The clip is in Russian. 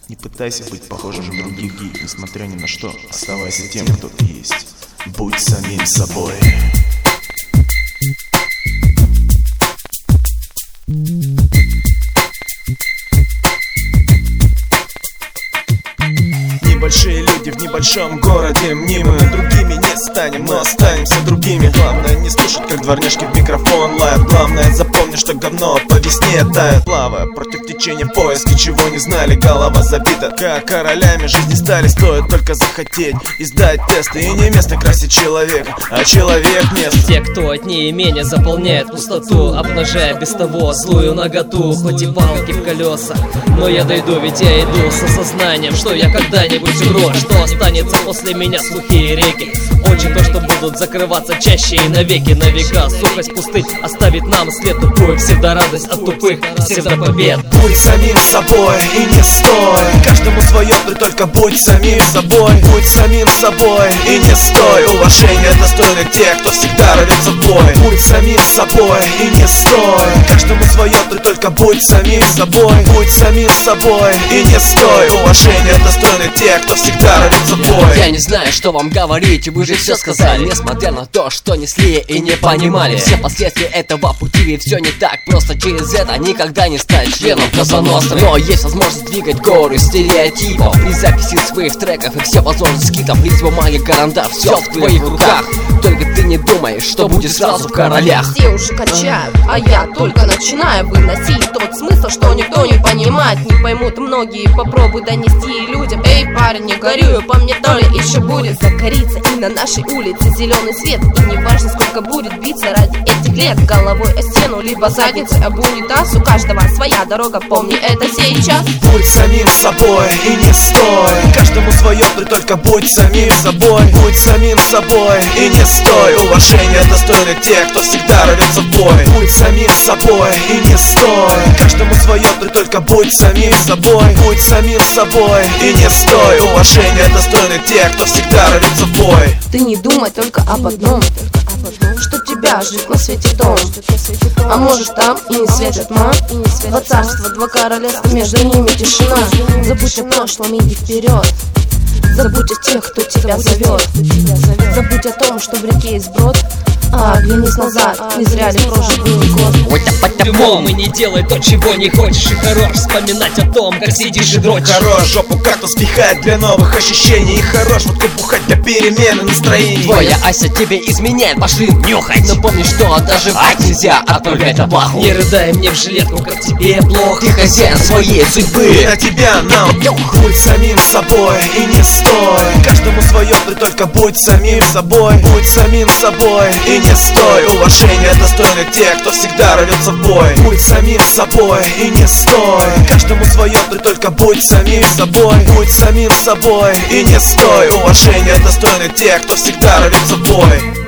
Не пытайся быть похожим на других, несмотря ни на что, оставайся тем, кто ты есть. Будь самим собой. Небольшие люди в небольшом городе, мнимы, другими не станем, мы останемся другими. Главное не слушать, как дворняжки в микрофон лают. Главное запомни, что говно по весне тает. Плавая против течения в поиске, чего не знали, голова забита. Как королями жизни стали, стоит только захотеть и сдать тесты. И не место красить человека, а человек место. Те, кто от неимения заполняет пустоту, обнажая без того злую наготу. Хоть и палки в колеса, но я дойду, ведь я иду с осознанием, что я когда-нибудь умру. Что останется после меня, слухи и реки, очи то, что будут закрываться чаще и навеки. На века сухость пустых оставит нам след тупой. Всегда радость от тупых, всегда побед. Будь самим собой и не стой. Каждому свое, ты только будь самим собой. Будь самим собой и не стой. Уважение достойно тех, кто всегда рвется в бой. Будь самим собой и не стой. Каждому свое, ты только будь самим собой. Будь самим собой и не стой. Уважение достойно тех, кто всегда рвется в бой. Я не знаю, что вам говорить, вы же все сказали, несмотря на то, что несли и не понимали все последствия этого пути, ведь все не так просто. Через это никогда не стать членом Козаностры. Но есть возможность двигать горы стереотипов при записи своих треков и все возможности скитов. Лист бумаги, карандаш, все в твоих руках. Только ты не думаешь, что будет сразу в королях. Все уже кончают, а я только начинаю выносить тот смысл, что никто не понимает. Не поймут многие, попробуй донести людям. Эй, парень, не горюй, по мне то ли еще будет загорится. И на нашей улице зеленый свет. И не важно, сколько будет биться ради этих лет. Головой о стену, либо задницей об унитаз. У каждого своя дорога, помни это сейчас. Будь самим собой и не стой. Каждому свое, ты только будь самим собой. Будь самим собой и не стой. Уважение достойно тех, кто всегда рвется в бой. Будь самим собой и не стой. Каждому свое, ты только будь самим собой. Будь самим собой и не стой. Уважение достойно тех, кто всегда рвется в бой. Ты не думай только об одном, что тебя ждет на свете дом. А может там и не светит тьма. Два царства, два королевства, между ними тишина. Забудь о прошлом, иди вперед. Забудь о тех, кто тебя зовет. Забудь о том, что в реке есть брод. Оглянись назад, не зря ли прожит был год. По-любому не делай то, чего не хочешь. И хорош вспоминать о том, как сидишь и дрочишь. Хорош жопу как-то спихать для новых ощущений. И хорош водку бухать для перемены настроений. Твоя Ася тебе изменяет, пошли нюхать. Но помни, что даже врать нельзя отправлять оплаху. Не рыдай мне в жилетку, как тебе плохо. Ты хозяин своей судьбы, и на тебя нам будь самим собой и не стой. Каждому свое, ты только будь самим собой. Будь самим собой и не стой. Уважение достойно тех, кто всегда рвется в бой. Будь самим собой и не стой. Каждому свое, ты только будь самим собой. Будь самим собой и не стой. Уважение достойно тех, кто всегда рвется в бой.